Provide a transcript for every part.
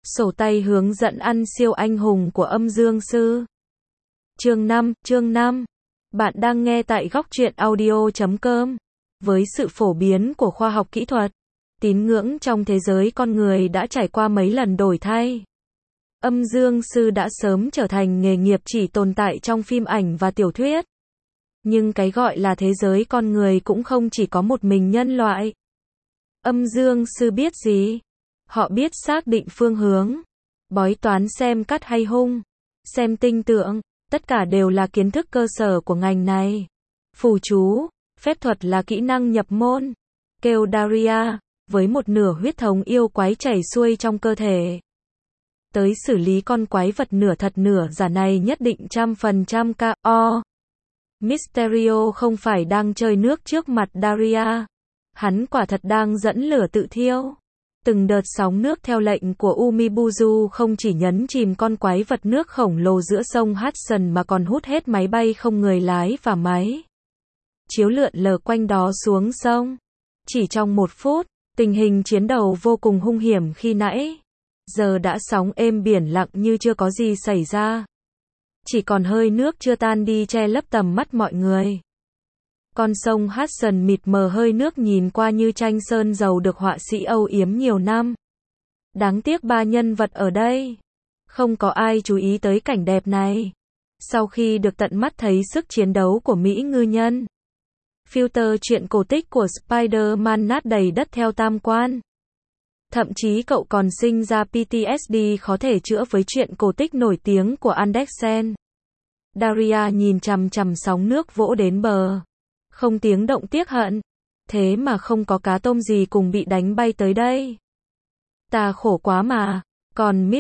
Sổ tay hướng dẫn ăn siêu anh hùng của âm dương sư. Chương 5. Bạn đang nghe tại góc truyện audio.com. Với sự phổ biến của khoa học kỹ thuật, tín ngưỡng trong thế giới con người đã trải qua mấy lần đổi thay. Âm dương sư đã sớm trở thành nghề nghiệp chỉ tồn tại trong phim ảnh và tiểu thuyết. Nhưng cái gọi là thế giới con người cũng không chỉ có một mình nhân loại. Âm dương sư biết gì? Họ biết xác định phương hướng, bói toán xem cắt hay hung, xem tinh tượng, tất cả đều là kiến thức cơ sở của ngành này. Phù chú, phép thuật là kỹ năng nhập môn. Kêu Daria, với một nửa huyết thống yêu quái chảy xuôi trong cơ thể. Tới xử lý con quái vật nửa thật nửa giả này nhất định 100% KO. Mysterio không phải đang chơi nước trước mặt Daria. Hắn quả thật đang dẫn lửa tự thiêu. Từng đợt sóng nước theo lệnh của Umibuzu không chỉ nhấn chìm con quái vật nước khổng lồ giữa sông Hudson mà còn hút hết máy bay không người lái và máy chiếu lượn lờ quanh đó xuống sông. Chỉ trong 1 phút, tình hình chiến đấu vô cùng hung hiểm khi nãy. Giờ đã sóng êm biển lặng như chưa có gì xảy ra. Chỉ còn hơi nước chưa tan đi che lấp tầm mắt mọi người. Con sông Hudson mịt mờ hơi nước nhìn qua như tranh sơn dầu được họa sĩ âu yếm nhiều năm. Đáng tiếc 3 nhân vật ở đây. Không có ai chú ý tới cảnh đẹp này. Sau khi được tận mắt thấy sức chiến đấu của Mỹ ngư nhân. Filter truyện cổ tích của Spider-Man nát đầy đất theo tam quan. Thậm chí cậu còn sinh ra PTSD khó thể chữa với truyện cổ tích nổi tiếng của Andersen. Daria nhìn chằm chằm sóng nước vỗ đến bờ. Không tiếng động tiếc hận. Thế mà không có cá tôm gì cùng bị đánh bay tới đây. Ta khổ quá mà. Còn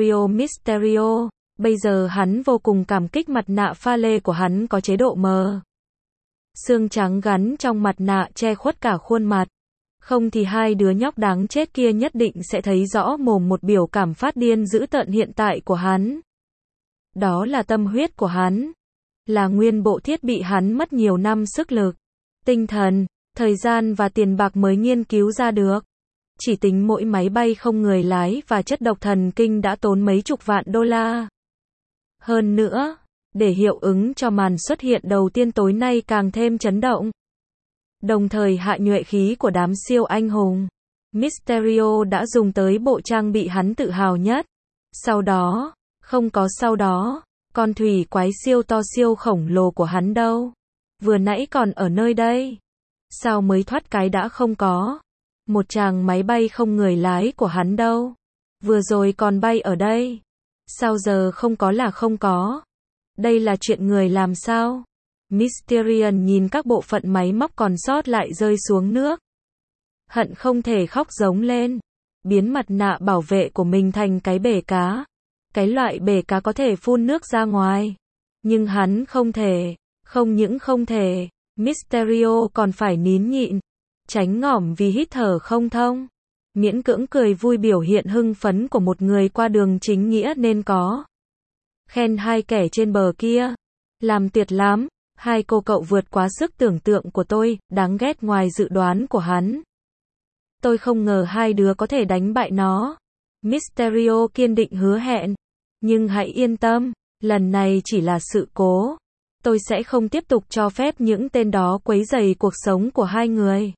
Mysterio, bây giờ hắn vô cùng cảm kích mặt nạ pha lê của hắn có chế độ mờ. Xương trắng gắn trong mặt nạ che khuất cả khuôn mặt. Không thì hai đứa nhóc đáng chết kia nhất định sẽ thấy rõ mồm một biểu cảm phát điên dữ tợn hiện tại của hắn. Đó là tâm huyết của hắn. Là nguyên bộ thiết bị hắn mất nhiều năm sức lực, tinh thần, thời gian và tiền bạc mới nghiên cứu ra được. Chỉ tính mỗi máy bay không người lái và chất độc thần kinh đã tốn mấy chục vạn đô la. Hơn nữa, để hiệu ứng cho màn xuất hiện đầu tiên tối nay càng thêm chấn động. Đồng thời hạ nhuệ khí của đám siêu anh hùng. Mysterio đã dùng tới bộ trang bị hắn tự hào nhất. Sau đó, không có sau đó. Con thủy quái siêu to siêu khổng lồ của hắn đâu? Vừa nãy còn ở nơi đây. Sao mới thoát cái đã không có? Một chàng máy bay không người lái của hắn đâu? Vừa rồi còn bay ở đây. Sao giờ không có là không có? Đây là chuyện người làm sao? Mysterion nhìn các bộ phận máy móc còn sót lại rơi xuống nước. Hận không thể khóc giống lên. Biến mặt nạ bảo vệ của mình thành cái bể cá. Cái loại bể cá có thể phun nước ra ngoài. Nhưng hắn không thể. Không những không thể, Mysterio còn phải nín nhịn. Tránh ngỏm vì hít thở không thông. Miễn cưỡng cười vui biểu hiện hưng phấn của một người qua đường chính nghĩa nên có. Khen hai kẻ trên bờ kia. Làm tuyệt lắm. Hai cô cậu vượt quá sức tưởng tượng của tôi, đáng ghét ngoài dự đoán của hắn. Tôi không ngờ hai đứa có thể đánh bại nó. Mysterio kiên định hứa hẹn. Nhưng hãy yên tâm, lần này chỉ là sự cố. Tôi sẽ không tiếp tục cho phép những tên đó quấy rầy cuộc sống của hai người.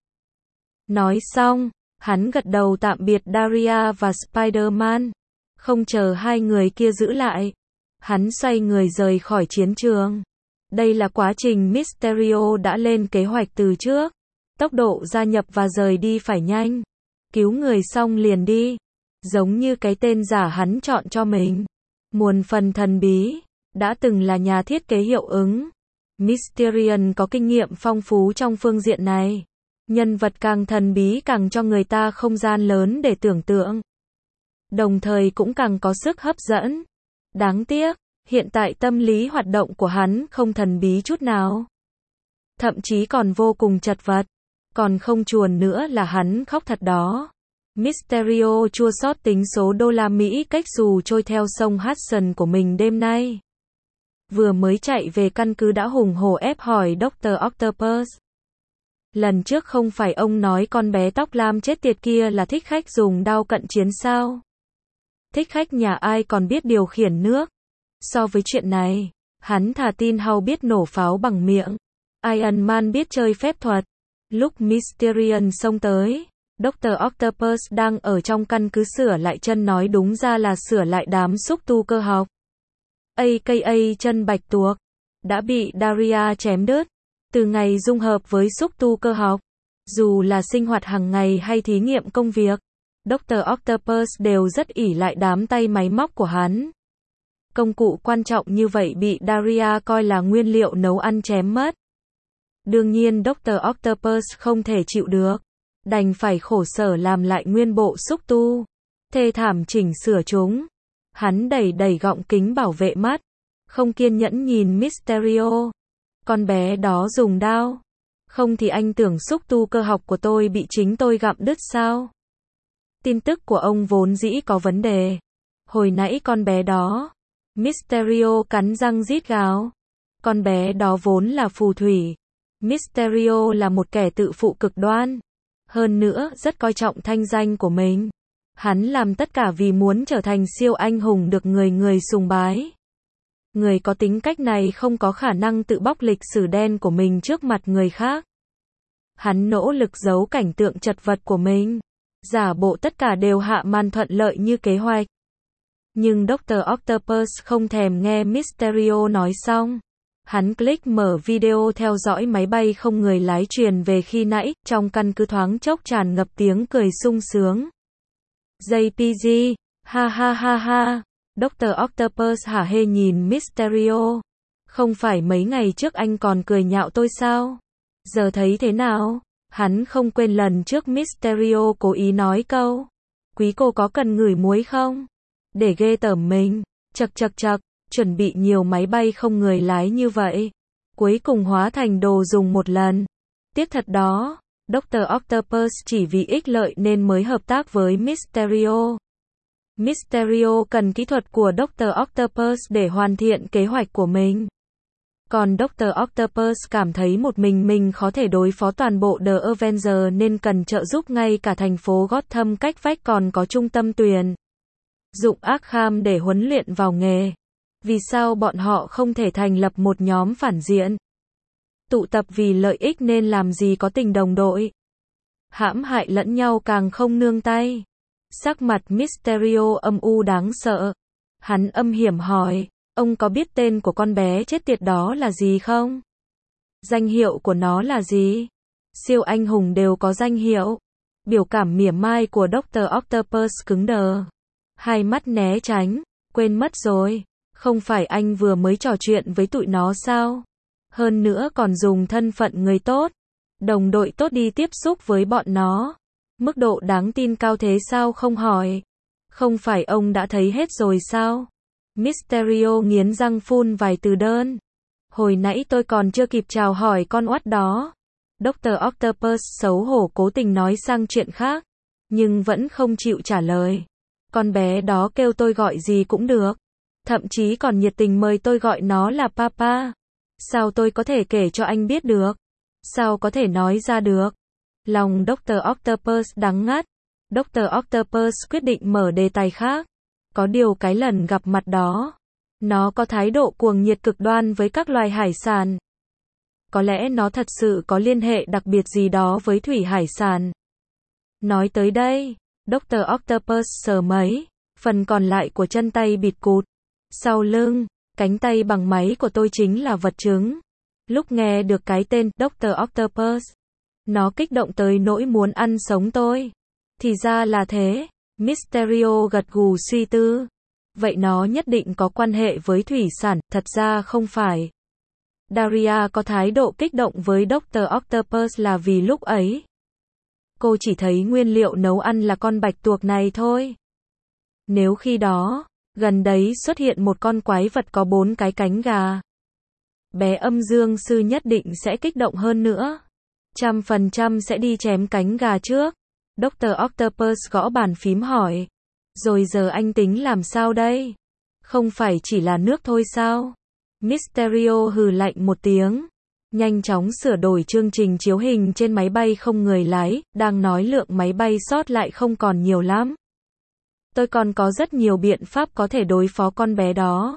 Nói xong, hắn gật đầu tạm biệt Daria và Spider-Man. Không chờ hai người kia giữ lại. Hắn xoay người rời khỏi chiến trường. Đây là quá trình Mysterio đã lên kế hoạch từ trước. Tốc độ gia nhập và rời đi phải nhanh. Cứu người xong liền đi. Giống như cái tên giả hắn chọn cho mình. Muôn phần thần bí. Đã từng là nhà thiết kế hiệu ứng. Mysterion có kinh nghiệm phong phú trong phương diện này. Nhân vật càng thần bí càng cho người ta không gian lớn để tưởng tượng. Đồng thời cũng càng có sức hấp dẫn. Đáng tiếc, hiện tại tâm lý hoạt động của hắn không thần bí chút nào. Thậm chí còn vô cùng chật vật. Còn không chuồn nữa là hắn khóc thật đó. Mysterio chua xót tính số đô la Mỹ cách xù trôi theo sông Hudson của mình đêm nay. Vừa mới chạy về căn cứ đã hùng hổ ép hỏi Dr. Octopus. Lần trước không phải ông nói con bé tóc lam chết tiệt kia là thích khách dùng đao cận chiến sao? Thích khách nhà ai còn biết điều khiển nước. So với chuyện này, hắn thà tin Hulk biết nổ pháo bằng miệng. Iron Man biết chơi phép thuật. Lúc Mysterion xông tới, Dr. Octopus đang ở trong căn cứ sửa lại chân, nói đúng ra là sửa lại đám xúc tu cơ học. AKA chân bạch tuộc, đã bị Daria chém đứt. Từ ngày dung hợp với xúc tu cơ học, dù là sinh hoạt hàng ngày hay thí nghiệm công việc, Dr. Octopus đều rất ỷ lại đám tay máy móc của hắn. Công cụ quan trọng như vậy bị Daria coi là nguyên liệu nấu ăn chém mất. Đương nhiên Dr. Octopus không thể chịu được, đành phải khổ sở làm lại nguyên bộ xúc tu, thê thảm chỉnh sửa chúng. Hắn đẩy gọng kính bảo vệ mắt, không kiên nhẫn nhìn Mysterio. Con bé đó dùng đao. Không thì anh tưởng xúc tu cơ học của tôi bị chính tôi gặm đứt sao? Tin tức của ông vốn dĩ có vấn đề. Hồi nãy con bé đó. Mysterio cắn răng rít gào. Con bé đó vốn là phù thủy. Mysterio là một kẻ tự phụ cực đoan. Hơn nữa, rất coi trọng thanh danh của mình. Hắn làm tất cả vì muốn trở thành siêu anh hùng được người sùng bái. Người có tính cách này không có khả năng tự bóc lịch sử đen của mình trước mặt người khác. Hắn nỗ lực giấu cảnh tượng chật vật của mình, giả bộ tất cả đều hạ màn thuận lợi như kế hoạch. Nhưng Dr. Octopus không thèm nghe Mysterio nói xong. Hắn click mở video theo dõi máy bay không người lái truyền về khi nãy, trong căn cứ thoáng chốc tràn ngập tiếng cười sung sướng. JPG, ha ha ha ha. Dr. Octopus hả hê nhìn Mysterio. Không phải mấy ngày trước anh còn cười nhạo tôi sao? Giờ thấy thế nào? Hắn không quên lần trước Mysterio cố ý nói câu. Quý cô có cần ngửi muối không? Để ghê tởm mình. Chậc, chuẩn bị nhiều máy bay không người lái như vậy. Cuối cùng hóa thành đồ dùng một lần. Tiếc thật đó. Dr. Octopus chỉ vì ích lợi nên mới hợp tác với Mysterio. Mysterio cần kỹ thuật của Dr. Octopus để hoàn thiện kế hoạch của mình. Còn Dr. Octopus cảm thấy một mình khó thể đối phó toàn bộ The Avengers nên cần trợ giúp, ngay cả thành phố Gotham cách vách còn có trung tâm tuyển dụng Arkham để huấn luyện vào nghề. Vì sao bọn họ không thể thành lập một nhóm phản diện? Tụ tập vì lợi ích nên làm gì có tình đồng đội. Hãm hại lẫn nhau càng không nương tay. Sắc mặt Mysterio âm u đáng sợ. Hắn âm hiểm hỏi, ông có biết tên của con bé chết tiệt đó là gì không? Danh hiệu của nó là gì? Siêu anh hùng đều có danh hiệu. Biểu cảm mỉa mai của Dr. Octopus cứng đờ. Hai mắt né tránh, quên mất rồi. Không phải anh vừa mới trò chuyện với tụi nó sao? Hơn nữa còn dùng thân phận người tốt, đồng đội tốt đi tiếp xúc với bọn nó. Mức độ đáng tin cao thế sao không hỏi? Không phải ông đã thấy hết rồi sao? Mysterio nghiến răng phun vài từ đơn. Hồi nãy tôi còn chưa kịp chào hỏi con oắt đó. Dr. Octopus xấu hổ cố tình nói sang chuyện khác, nhưng vẫn không chịu trả lời. Con bé đó kêu tôi gọi gì cũng được. Thậm chí còn nhiệt tình mời tôi gọi nó là Papa. Sao tôi có thể kể cho anh biết được? Sao có thể nói ra được? Lòng Dr. Octopus đắng ngắt. Dr. Octopus quyết định mở đề tài khác. Có điều cái lần gặp mặt đó, nó có thái độ cuồng nhiệt cực đoan với các loài hải sản. Có lẽ nó thật sự có liên hệ đặc biệt gì đó với thủy hải sản. Nói tới đây, Dr. Octopus sờ mấy phần còn lại của chân tay bịt cụt. Sau lưng, cánh tay bằng máy của tôi chính là vật chứng. Lúc nghe được cái tên Dr. Octopus, nó kích động tới nỗi muốn ăn sống tôi. Thì ra là thế. Mysterio gật gù suy tư. Vậy nó nhất định có quan hệ với thủy sản, thật ra không phải. Daria có thái độ kích động với Dr. Octopus là vì lúc ấy cô chỉ thấy nguyên liệu nấu ăn là con bạch tuộc này thôi. Nếu khi đó, gần đấy xuất hiện một con quái vật có 4 cái cánh gà, bé âm dương sư nhất định sẽ kích động hơn nữa. 100% sẽ đi chém cánh gà trước. Dr. Octopus gõ bàn phím hỏi. Rồi giờ anh tính làm sao đây? Không phải chỉ là nước thôi sao? Mysterio hừ lạnh một tiếng. Nhanh chóng sửa đổi chương trình chiếu hình trên máy bay không người lái, đang nói lượng máy bay sót lại không còn nhiều lắm. Tôi còn có rất nhiều biện pháp có thể đối phó con bé đó.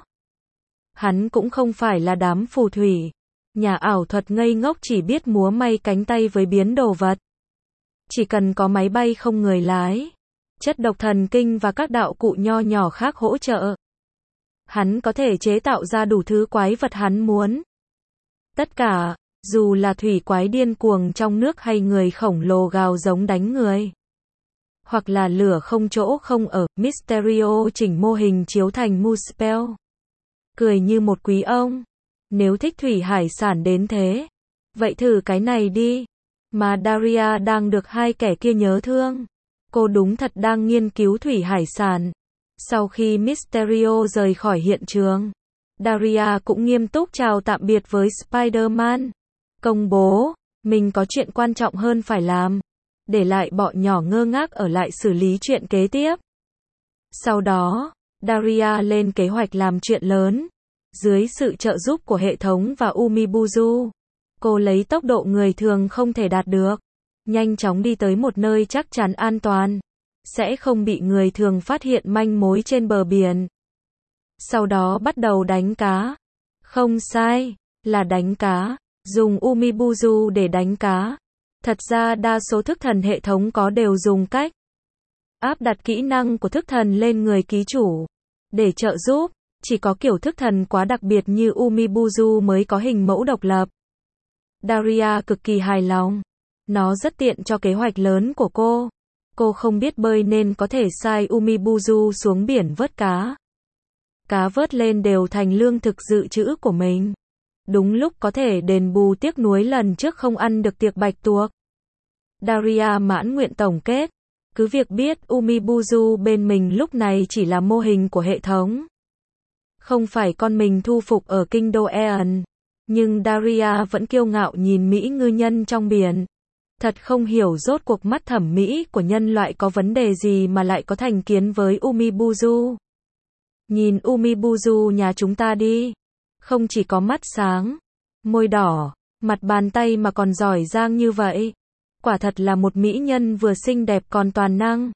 Hắn cũng không phải là đám phù thủy, nhà ảo thuật ngây ngốc chỉ biết múa may cánh tay với biến đồ vật. Chỉ cần có máy bay không người lái, chất độc thần kinh và các đạo cụ nho nhỏ khác hỗ trợ, hắn có thể chế tạo ra đủ thứ quái vật hắn muốn. Tất cả, dù là thủy quái điên cuồng trong nước hay người khổng lồ gào giống đánh người, hoặc là lửa không chỗ không ở, Mysterio chỉnh mô hình chiếu thành Muspel. Cười như một quý ông. Nếu thích thủy hải sản đến thế, vậy thử cái này đi. Mà Daria đang được hai kẻ kia nhớ thương. Cô đúng thật đang nghiên cứu thủy hải sản. Sau khi Mysterio rời khỏi hiện trường, Daria cũng nghiêm túc chào tạm biệt với Spider-Man. Công bố, mình có chuyện quan trọng hơn phải làm. Để lại bọn nhỏ ngơ ngác ở lại xử lý chuyện kế tiếp. Sau đó, Daria lên kế hoạch làm chuyện lớn. Dưới sự trợ giúp của hệ thống và Umibuzu, cô lấy tốc độ người thường không thể đạt được, nhanh chóng đi tới một nơi chắc chắn an toàn, sẽ không bị người thường phát hiện manh mối trên bờ biển. Sau đó bắt đầu đánh cá. Không sai, là đánh cá, dùng Umibuzu để đánh cá. Thật ra đa số thức thần hệ thống có đều dùng cách áp đặt kỹ năng của thức thần lên người ký chủ để trợ giúp. Chỉ có kiểu thức thần quá đặc biệt như Umibuzu mới có hình mẫu độc lập. Daria cực kỳ hài lòng. Nó rất tiện cho kế hoạch lớn của cô. Cô không biết bơi nên có thể sai Umibuzu xuống biển vớt cá. Cá vớt lên đều thành lương thực dự trữ của mình. Đúng lúc có thể đền bù tiếc nuối lần trước không ăn được tiệc bạch tuộc. Daria mãn nguyện tổng kết. Cứ việc biết Umibuzu bên mình lúc này chỉ là mô hình của hệ thống. Không phải con mình thu phục ở kinh đô Aeon. Nhưng Daria vẫn kiêu ngạo nhìn Mỹ ngư nhân trong biển. Thật không hiểu rốt cuộc mắt thẩm mỹ của nhân loại có vấn đề gì mà lại có thành kiến với Umibuzu. Nhìn Umibuzu nhà chúng ta đi. Không chỉ có mắt sáng, môi đỏ, mặt bàn tay mà còn giỏi giang như vậy. Quả thật là một mỹ nhân vừa xinh đẹp còn toàn năng.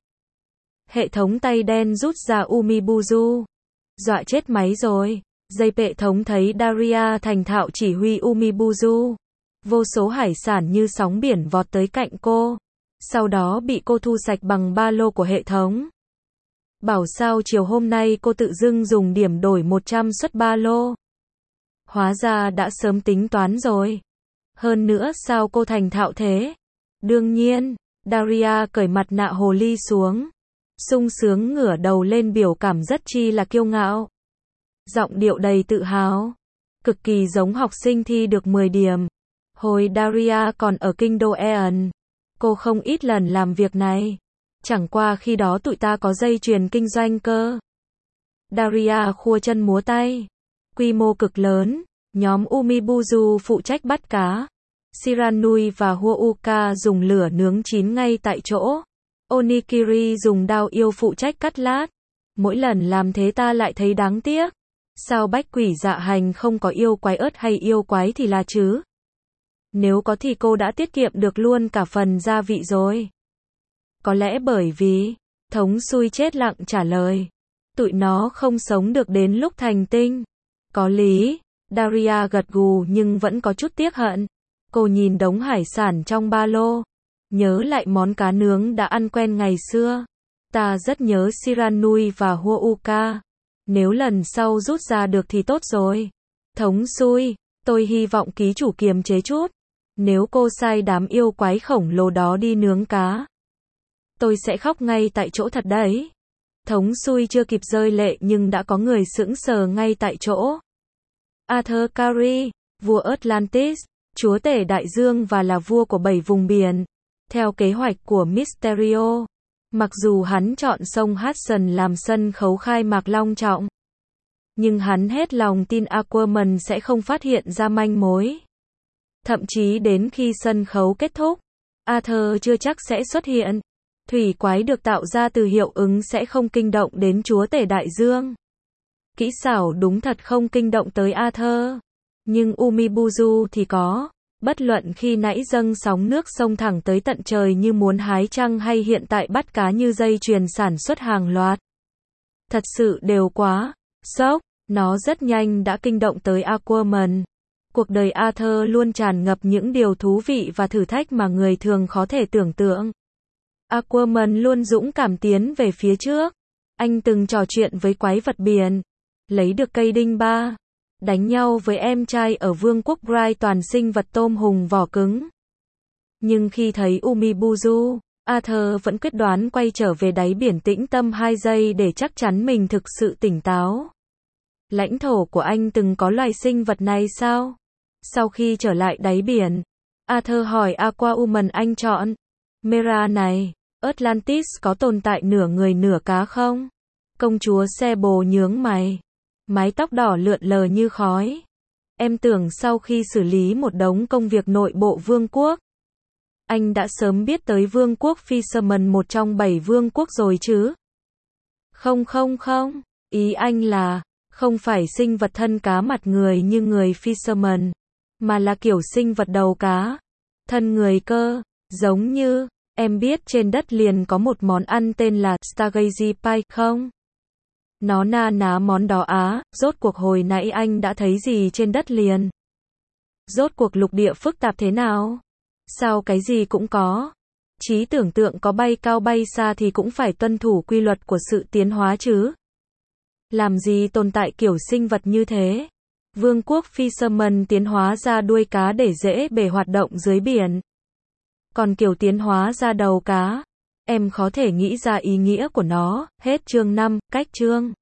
Hệ thống tay đen rút ra Umibuzu. Dọa chết máy rồi. Dây hệ thống thấy Daria thành thạo chỉ huy Umibuzu. Vô số hải sản như sóng biển vọt tới cạnh cô. Sau đó bị cô thu sạch bằng ba lô của hệ thống. Bảo sao chiều hôm nay cô tự dưng dùng điểm đổi 100 suất ba lô. Hóa ra đã sớm tính toán rồi. Hơn nữa sao cô thành thạo thế? Đương nhiên, Daria cởi mặt nạ hồ ly xuống. Sung sướng ngửa đầu lên biểu cảm rất chi là kiêu ngạo. Giọng điệu đầy tự hào. Cực kỳ giống học sinh thi được 10 điểm. Hồi Daria còn ở kinh đô Aeon, cô không ít lần làm việc này. Chẳng qua khi đó tụi ta có dây chuyền kinh doanh cơ. Daria khua chân múa tay. Quy mô cực lớn. Nhóm Umibuzu phụ trách bắt cá. Shiranui và Huouka dùng lửa nướng chín ngay tại chỗ. Onikiri dùng đao yêu phụ trách cắt lát. Mỗi lần làm thế ta lại thấy đáng tiếc. Sao bách quỷ dạ hành không có yêu quái ớt hay yêu quái thì là chứ? Nếu có thì cô đã tiết kiệm được luôn cả phần gia vị rồi. Có lẽ bởi vì, thống xui chết lặng trả lời. Tụi nó không sống được đến lúc thành tinh. Có lý, Daria gật gù nhưng vẫn có chút tiếc hận. Cô nhìn đống hải sản trong ba lô. Nhớ lại món cá nướng đã ăn quen ngày xưa. Ta rất nhớ Shiranui và Huouka. Nếu lần sau rút ra được thì tốt rồi. Thống xui, tôi hy vọng ký chủ kiềm chế chút. Nếu cô sai đám yêu quái khổng lồ đó đi nướng cá, tôi sẽ khóc ngay tại chỗ thật đấy. Thống xui chưa kịp rơi lệ nhưng đã có người sững sờ ngay tại chỗ. Arthur Curry, vua Atlantis, chúa tể đại dương và là vua của 7 vùng biển. Theo kế hoạch của Mysterio, mặc dù hắn chọn sông Hudson làm sân khấu khai mạc long trọng, nhưng hắn hết lòng tin Aquaman sẽ không phát hiện ra manh mối. Thậm chí đến khi sân khấu kết thúc, Arthur chưa chắc sẽ xuất hiện. Thủy quái được tạo ra từ hiệu ứng sẽ không kinh động đến chúa tể đại dương. Kỹ xảo đúng thật không kinh động tới Arthur. Nhưng Umibuzu thì có. Bất luận khi nãy dâng sóng nước sông thẳng tới tận trời như muốn hái trăng hay hiện tại bắt cá như dây chuyền sản xuất hàng loạt. Thật sự đều quá sốc, nó rất nhanh đã kinh động tới Aquaman. Cuộc đời Arthur luôn tràn ngập những điều thú vị và thử thách mà người thường khó thể tưởng tượng. Aquaman luôn dũng cảm tiến về phía trước. Anh từng trò chuyện với quái vật biển, lấy được cây đinh ba, đánh nhau với em trai ở vương quốc Bright toàn sinh vật tôm hùm vỏ cứng. Nhưng khi thấy Umibuzu, Arthur vẫn quyết đoán quay trở về đáy biển tĩnh tâm 2 giây để chắc chắn mình thực sự tỉnh táo. Lãnh thổ của anh từng có loài sinh vật này sao? Sau khi trở lại đáy biển, Arthur hỏi Aquaman anh chọn Mera này, Atlantis có tồn tại nửa người nửa cá không? Công chúa Sable nhướng mày, mái tóc đỏ lượn lờ như khói. Em tưởng sau khi xử lý một đống công việc nội bộ vương quốc, anh đã sớm biết tới vương quốc Fisherman, một trong 7 vương quốc rồi chứ? Không, ý anh là, không phải sinh vật thân cá mặt người như người Fisherman, mà là kiểu sinh vật đầu cá, thân người cơ, giống như, em biết trên đất liền có một món ăn tên là Stargazy Pie không? Nó na ná món đó á, rốt cuộc hồi nãy anh đã thấy gì trên đất liền? Rốt cuộc lục địa phức tạp thế nào? Sao cái gì cũng có? Trí tưởng tượng có bay cao bay xa thì cũng phải tuân thủ quy luật của sự tiến hóa chứ? Làm gì tồn tại kiểu sinh vật như thế? Vương quốc Fisherman tiến hóa ra đuôi cá để dễ bề hoạt động dưới biển. Còn kiểu tiến hóa ra đầu cá, em khó thể nghĩ ra ý nghĩa của nó. Hết chương 5, cách chương